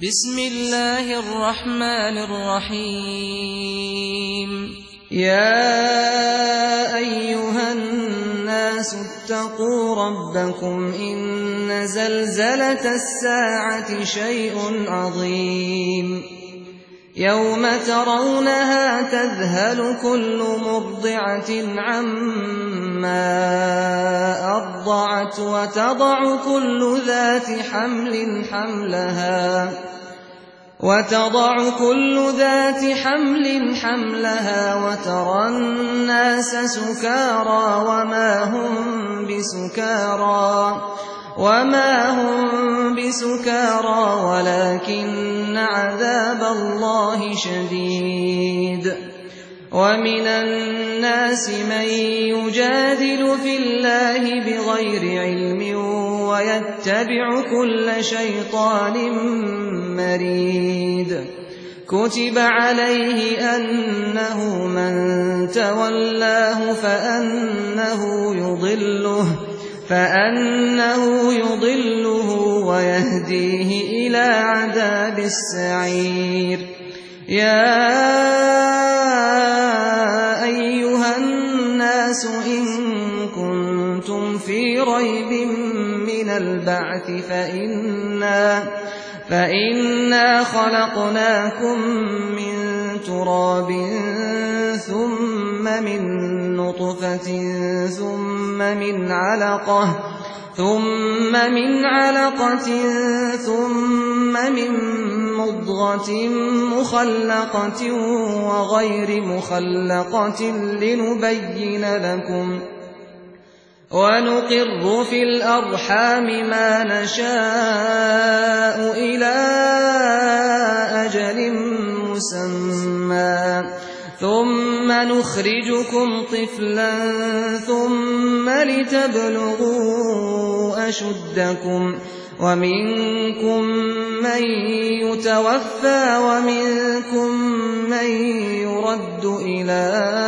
بسم الله الرحمن الرحيم. يا أيها الناس اتقوا ربكم إن زلزلة الساعة شيء عظيم يوم ترونها تذهل كل مرضعة عما أرضعت وتضع كل ذات حمل حملها وترى الناس سكارى وما هم بسكارى ولكن عذاب الله شديد. ومن الناس من يجادل في الله بغير علم ويتبع كل شيطان مريد. كتب عليه أنه من تولاه فأنه يضله ويهديه إلى عذاب السعير. يا أيها الناس إن كنتم في ريب من البعث فإنا خلقناكم من تراب ثم من نطفة ثم من علقة ثم من مضغة مخلقة وغير مخلقة لنبين لكم ونقر في الأرحام ما نشاء إلى أجل مسمى ثم نخرجكم طفلا ثم لتبلغوا أشدكم ومنكم من يتوفى ومنكم من يرد إلى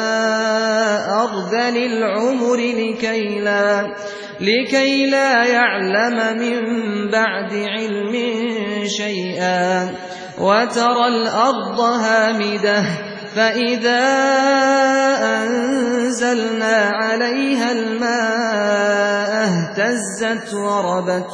أرذل العمر لكي لا يعلم من بعد علم شيئا. وترى الأرض هامدة فإذا أنزلنا عليها الماء اهتزت وربت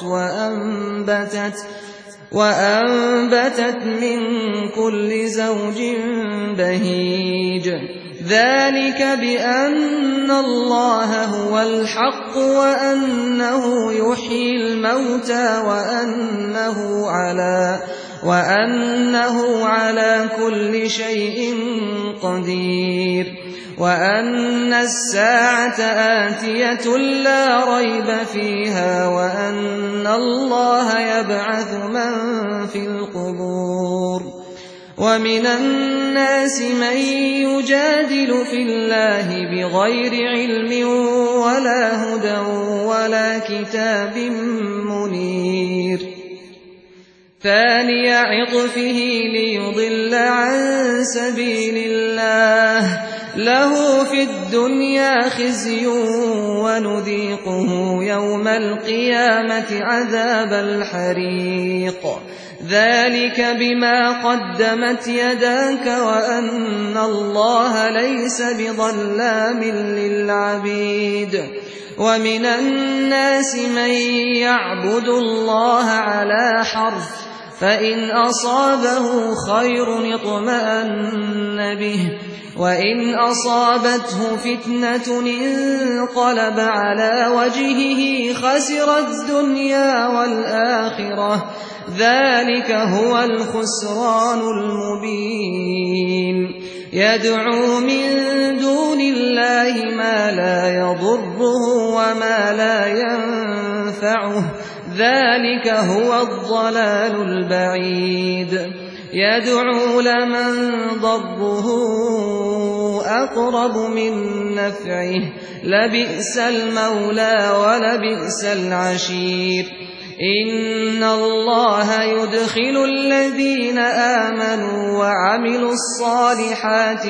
وأنبتت من كل زوج بهيج. ذلك بأن الله هو الحق وأنه يحيي الموتى وأنه على كل شيء قدير وأن الساعة آتية لا ريب فيها وأن الله يبعث من في القبور. ومن الناس من يجادل في الله بغير علم ولا هدى ولا كتاب منير. ثاني عطفه ليضل عن سبيل الله له في الدنيا خزي ونذيقه يوم القيامة عذاب الحريق. ذلك بما قدمت يداك وأن الله ليس بظلام للعبيد. ومن الناس من يعبد الله على حرف فإن أصابه خير اطمأن به وإن أصابته فتنة انقلب على وجهه خسر الدنيا والآخرة. ذلك هو الخسران المبين. يدعو من دون الله ما لا يضره وما لا ينفعه. ذلك هو الضلال البعيد. يدعو لمن ضره أقرب من نفعه لبئس المولى ولبئس العشير. إن الله يدخل الذين آمنوا وعملوا الصالحات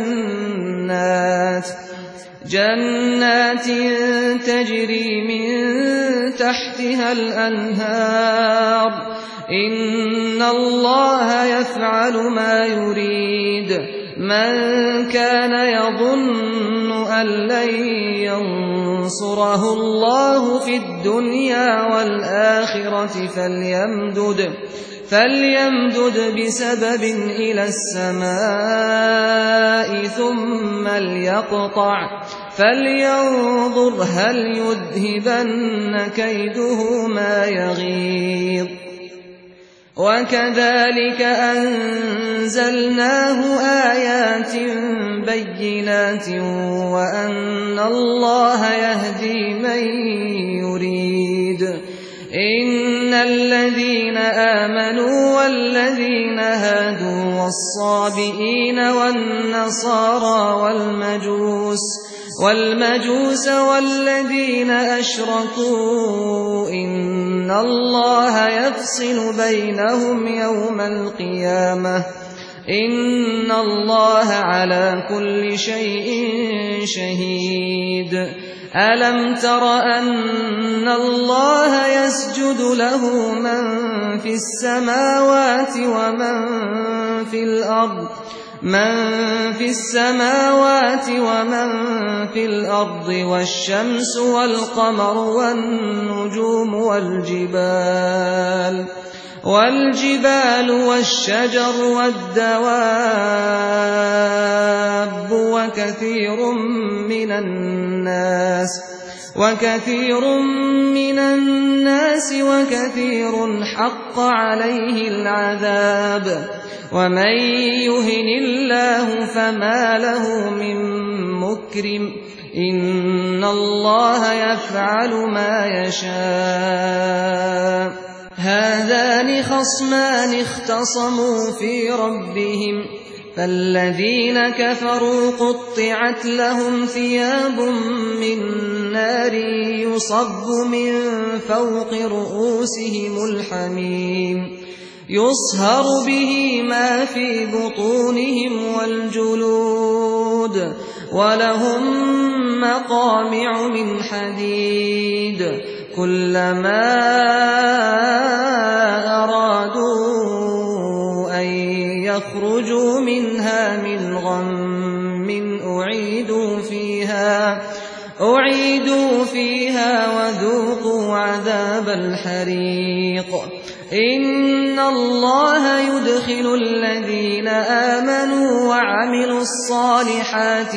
جنات تجري من تحتها الأنهار إن الله يفعل ما يريد من كان يظن أن لن ينصره الله في الدنيا والآخرة فليمدد بسبب إلى السماء ثم ليقطع فلينظر هل يذهبن كيده ما يغيظ وكذلك أنزلناه آيات بينات وأن الله يهدي من يريد إن الذين آمنوا والذين هادوا والصابئين والنصارى والمجوس والذين أشركوا إن الله يفصل بينهم يوم القيامة إن الله على كل شيء شهيد ألم تر أن الله يسجد له من في السماوات ومن في الأرض والشمس والقمر والنجوم والجبال والشجر والدواب وكثير من الناس وكثير حق عليه العذاب ومن يهن الله فما له من مكرم إن الله يفعل ما يشاء هذان خصمان اختصموا في ربهم فالذين كفروا قطعت لهم ثياب من نار يصب من فوق رؤوسهم الحميم يصهر به ما في بطونهم والجلود ولهم مقامع من حديد كلما أرادوا أن يخرجوا منها من غم أعيدوا فيها وذوقوا عذاب الحريق إن الله يدخل الذين آمنوا وعملوا الصالحات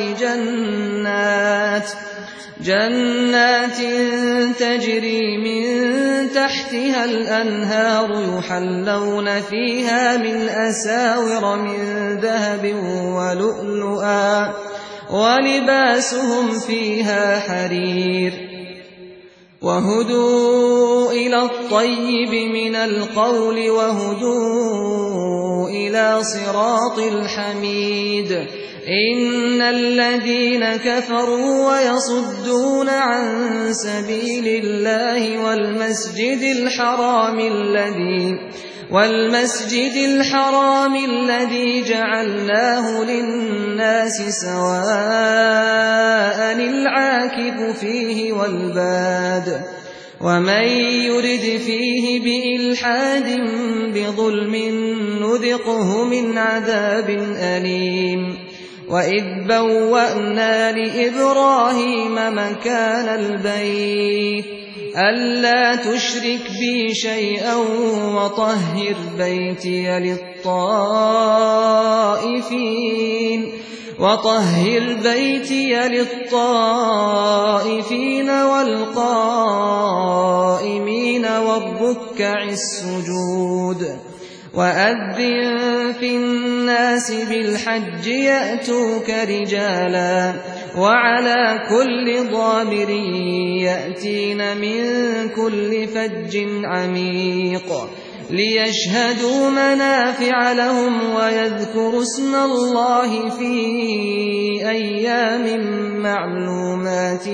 جنات تجري من تحتها الأنهار يحلون فيها من أساور من ذهب ولؤلؤا ولباسهم فيها حرير وهدوا إلى الطيب من القول وهدوا إلى صراط الحميد إن الذين كفروا ويصدون عن سبيل الله والمسجد الحرام الذي جعلناه للناس سواء العاكف فيه والباد ومن يرد فيه بإلحاد بظلم نذقه من عذاب أليم وإذ بوأنا لإبراهيم مكان البيت ألا تشرك بي شيئا وطهر بيتي للطائفين والقائمين والركع السجود وأذن في الناس بالحج يأتوك رجالا وعلى كل ضامر يأتين من كل فج عميق ليشهدوا منافع لهم ويذكروا اسم الله في أيام معلومات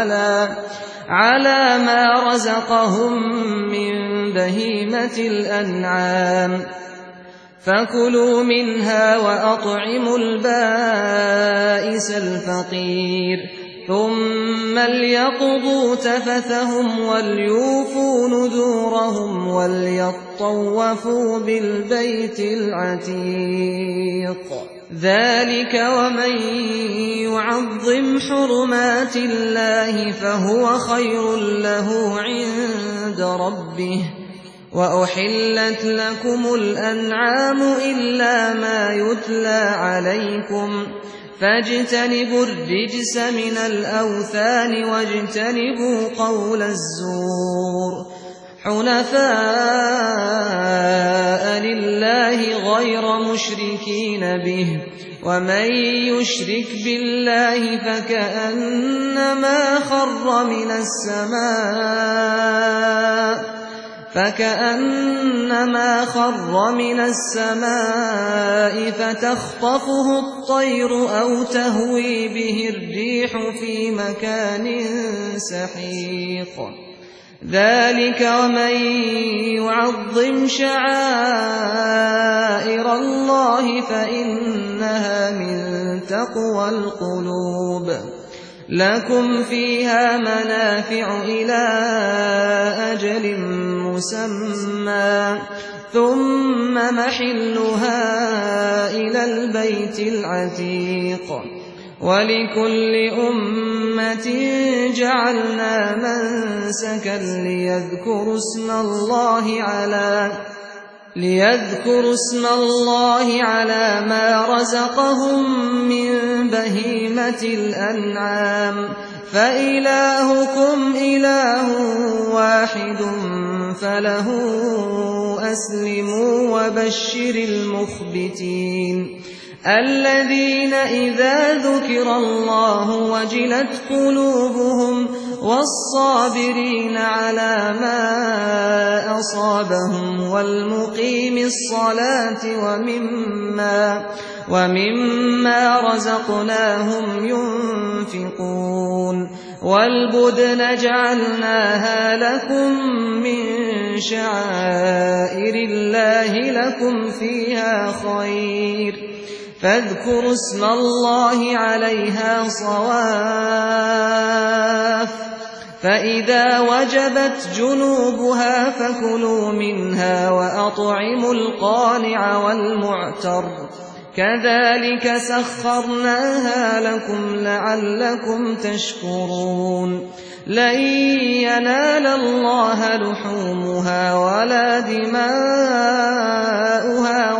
على ما رزقهم من بهيمة الأنعام فكلوا منها وأطعموا البائس الفقير ثم ليقضوا تفثهم وليوفوا نذورهم وليطوفوا بالبيت العتيق ذلك ومن يعظم حرمات الله فهو خير له عند ربه وأحلت لكم الأنعام إلا ما يتلى عليكم فاجتنبوا الرجس من الأوثان واجتنبوا قول الزور حنفاء لله غير مشركين به ومن يشرك بالله فكأنما خر من السماء فتخطفه الطير أو تهوي به الريح في مكان سحيق ذلك ومن يعظم شعائر الله فإنها من تقوى القلوب لكم فيها منافع إلى أجل مسمى ثم محلها إلى البيت العتيق ولكل أمة جعلنا منسكا ليذكروا اسم الله على ما رزقهم من بهيمة الأنعام فإلهكم إله واحد فله أسلموا وبشر المخبتين الذين إذا ذكر الله وجلت قلوبهم والصابرين على ما أصابهم والمقيم الصلاة ومما رزقناهم ينفقون والبدن جعلناها لكم من شعائر الله لكم فيها خير فاذكروا اسم الله عليها صواف فإذا وجبت جنوبها فكلوا منها وأطعموا القانع والمعتر كذلك سخرناها لكم لعلكم تشكرون لن ينال الله لحومها ولا دماؤها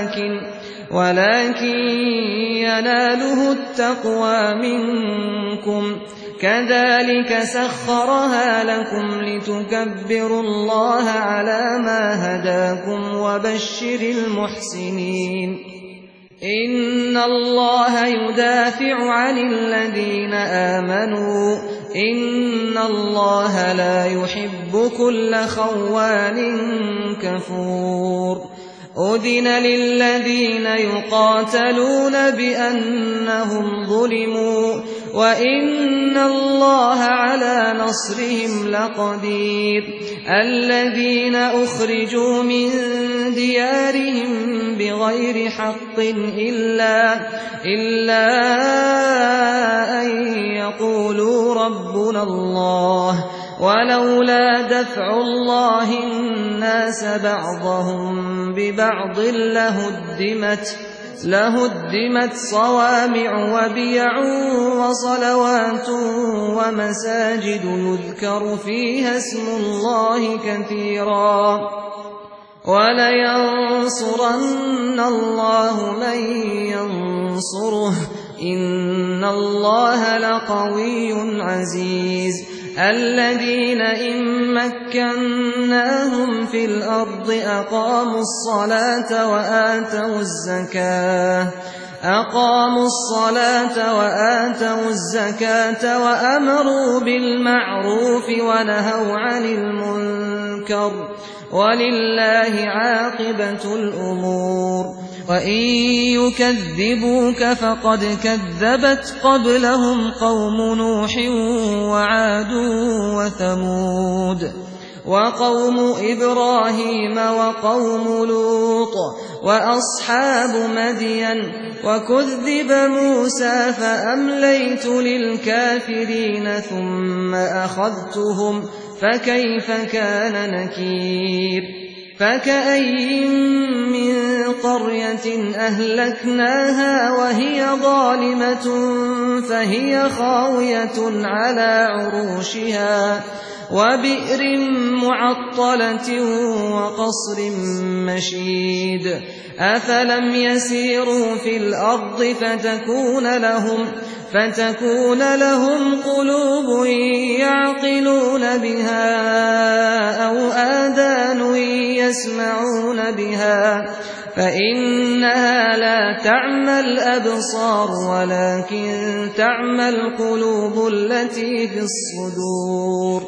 ولكن يناله التقوى منكم كذلك سخرها لكم لتكبروا الله على ما هداكم وبشر المحسنين إن الله يدافع عن الذين آمنوا إن الله لا يحب كل خوان كفور أذن للذين يقاتلون بأنهم ظلموا وإن الله على نصرهم لقدير الذين أخرجوا من ديارهم بغير حق إلا أن يقولوا ربنا الله ولولا دفع الله الناس بعضهم ببعض لهدمت صوامع وبيع وصلوات ومساجد يذكر فيها اسم الله كثيرا ولينصرن الله من ينصره إن الله لقوي عزيز الذين إن مكناهم في الأرض أقاموا الصلاة وآتوا الزكاة وأمروا بالمعروف ونهوا عن المنكر ولله عاقبة الأمور وإن يكذبوك فقد كذبت قبلهم قوم نوح وعاد وثمود وقوم إبراهيم وقوم لوط وأصحاب مدين وكذب موسى فأمليت للكافرين ثم أخذتهم فكيف كان نكير فكأين من قرية أهلكناها وهي ظالمة فهي خاوية على عروشها وبئر معطلة وقصر مشيد أفلم يسيروا في الأرض فتكون لهم قلوب يعقلون بها أو آذان يسمعون بها فإنها لا تعمى الأبصار ولكن تعمى القلوب التي في الصدور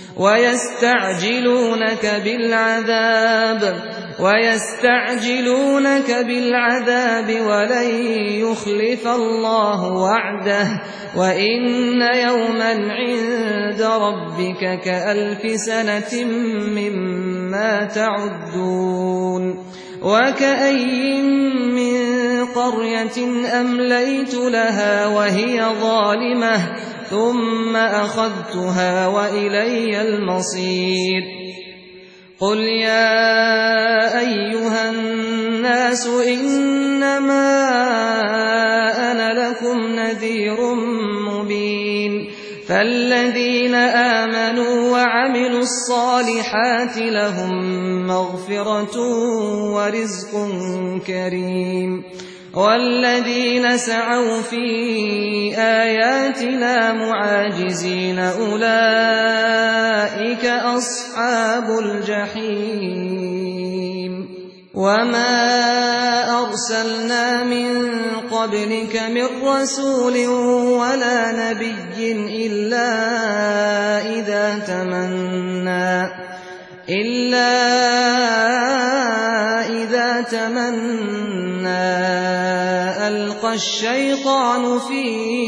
ويستعجلونك بالعذاب ولن يخلف الله وعده وإن يوما عند ربك كألف سنة مما تعدون وكأين من قرية أمليت لها وهي ظالمة ثم أخذتها وإلي المصير قل يا أيها الناس إنما أنا لكم نذير مبين فالذين آمنوا وعملوا الصالحات لهم مغفرة ورزق كريم والذين سعوا في آياتنا معاجزين أولئك أصحاب الجحيم وما أرسلنا من قبلك من رسول ولا نبي إلا إذا تمنى ألقى الشيطان في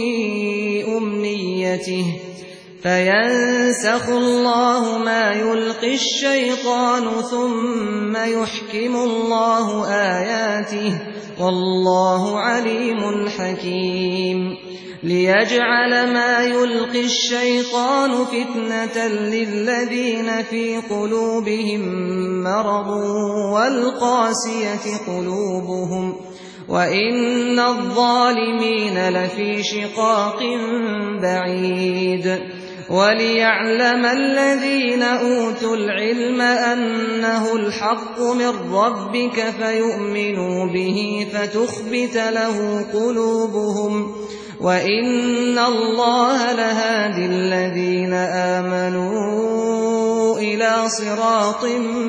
أمنيته فينسخ الله ما يلقي الشيطان ثم يحكم الله آياته والله عليم حكيم ليجعل ما يلقي الشيطان فتنة للذين في قلوبهم مرض والقاسية قلوبهم وإن الظالمين لفي شقاق بعيد وليعلم الذين أوتوا العلم أنه الحق من ربك فيؤمنوا به فتخبت له قلوبهم وإن الله لهادي الذين آمنوا إلى صراط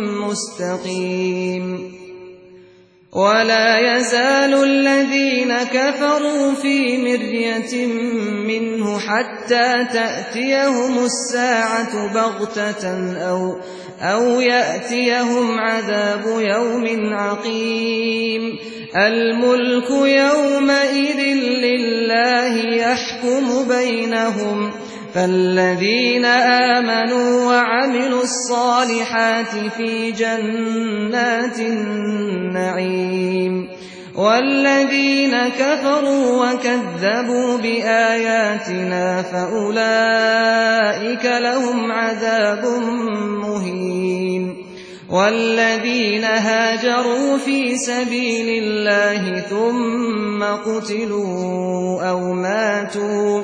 مستقيم ولا يزال الذين كفروا في مرية منه حتى تأتيهم الساعة بغتة أو يأتيهم عذاب يوم عقيم الملك يومئذ لله يحكم بينهم فالذين آمنوا وعملوا الصالحات في جنات النعيم والذين كفروا وكذبوا بآياتنا فأولئك لهم عذاب مهين والذين هاجروا في سبيل الله ثم قتلوا أو ماتوا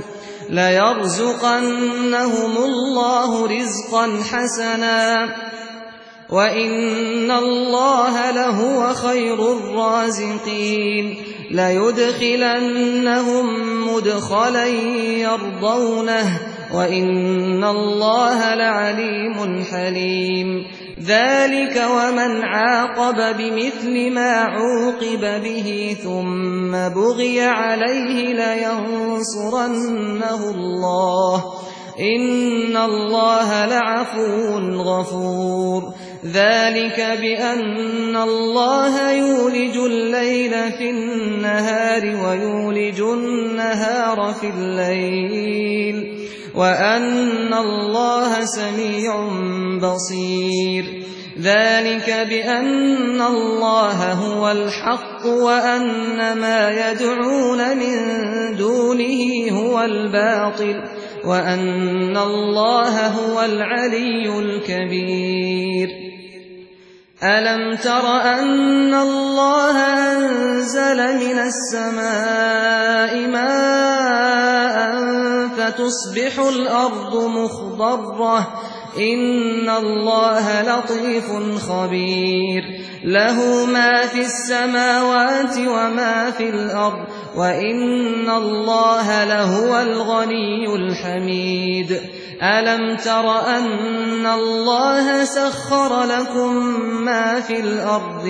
ليرزقنهم الله رزقا حسنا وإن الله لهو خير الرازقين ليدخلنهم مدخلا يرضونه وإن الله لعليم حليم ذلك ومن عاقب بمثل ما عوقب به ثم بغي عليه لينصرنه الله إن الله لعفو غفور ذلك بأن الله يولج الليل في النهار ويولج النهار في الليل وأن الله سميع بصير ذلك بأن الله هو الحق وأن ما يدعون من دونه هو الباطل وأن الله هو العلي الكبير ألم تر أن الله أنزل من السماء ماء فتصبح الأرض مخضرة إن الله لطيف خبير له ما في السماوات وما في الأرض وإن الله لهو الغني الحميد ألم تر أن الله سخر لكم ما في الأرض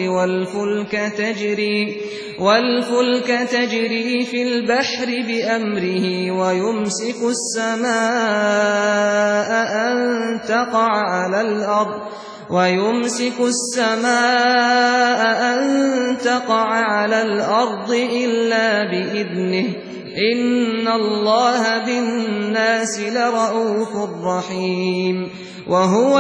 والفلك تجري في البحر بأمره ويمسك السماء أن تقع على الأرض إلا بإذنه إن الله بالناس لرءوف رحيم وهو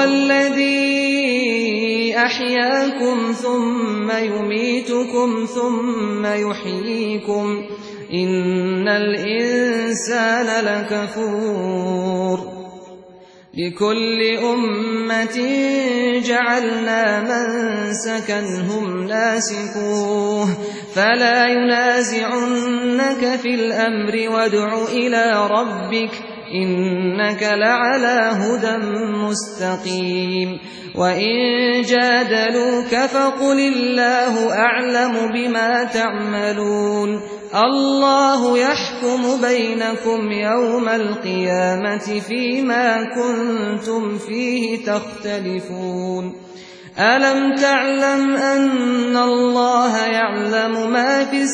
الذي أحياكم ثم يميتكم ثم يحييكم إن الإنسان لكفور لكل أمة جعلنا منسكا هم ناسكوه فلا ينازعنك في الأمر وادع إلى ربك إنك لعلى هدى مستقيم وإن جادلوك فقل الله أعلم بما تعملون الله يحكم بينكم يوم القيامة فيما كنتم فيه تختلفون ألم تعلم أن الله يعلم ما في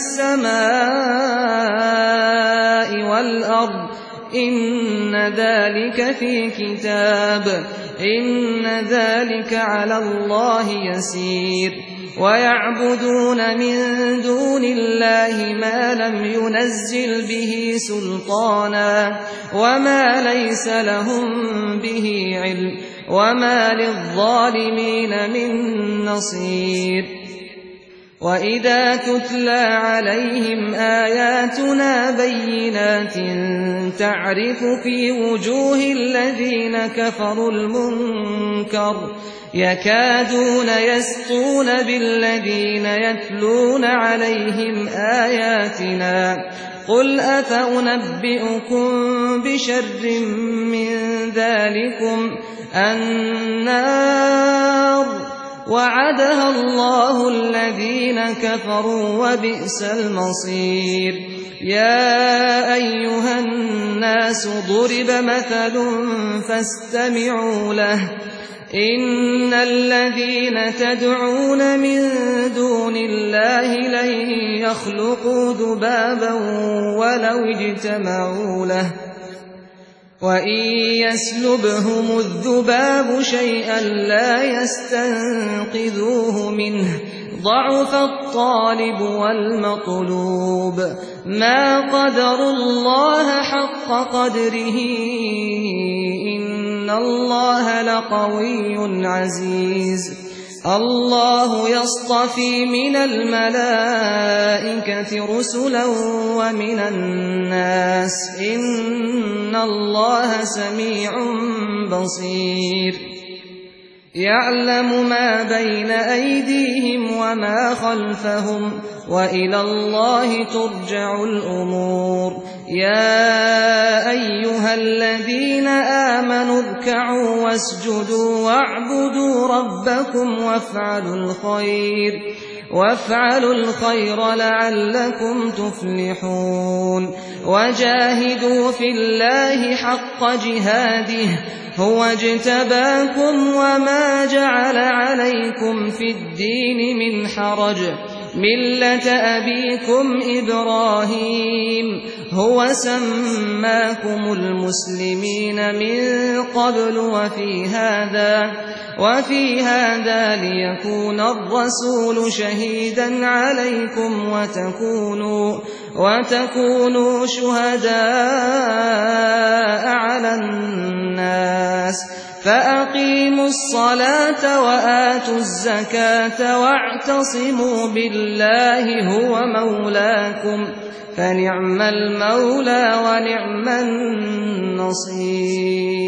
السماء والأرض إن ذلك في كتاب إن ذلك على الله يسير ويعبدون من دون الله ما لم ينزل به سلطانا وما ليس لهم به علم وما للظالمين من نصير وإذا تتلى عليهم آياتنا بينات تعرف في وجوه الذين كفروا المنكر يكادون يسطون بالذين يتلون عليهم آياتنا قل أفأنبئكم بشر من ذلكم النار وعدها الله الذين كفروا وبئس المصير يا أيها الناس ضرب مثل فاستمعوا له إن الذين تدعون من دون الله لن يخلقوا ذبابا ولو اجتمعوا له وإن يسلبهم الذباب شيئا لا يستنقذوه منه ضعف الطالب والمطلوب ما قدروا الله حق قدره إن الله لقوي عزيز الله يصطفي من الملائكة رسلا ومن الناس إن الله سميع بصير يعلم ما بين أيديهم وما خلفهم وإلى الله ترجع الأمور يا أيها الذين آمنوا اركعوا واسجدوا واعبدوا ربكم وافعلوا الخير لعلكم تفلحون وجاهدوا في الله حق جهاده هو اجتباكم وما جعل عليكم في الدين من حرج مِلَّةَ أَبِيكُمْ إِبْرَاهِيمَ هُوَ سَمَّاكُمُ الْمُسْلِمِينَ مِن قَبْلُ وَفِي هَٰذَا لِيَكُونَ الرَّسُولُ شَهِيدًا عَلَيْكُمْ وَتَكُونُوا شُهَدَاءَ عَلَى النَّاسِ ۚ فَأَقِيمُوا الصَّلَاةَ وَآتُوا الزَّكَاةَ وَاعْتَصِمُوا بِاللَّهِ هُوَ مَوْلَاكُمْ ۖ فَنِعْمَ الْمَوْلَىٰ وَنِعْمَ النَّصِيرُ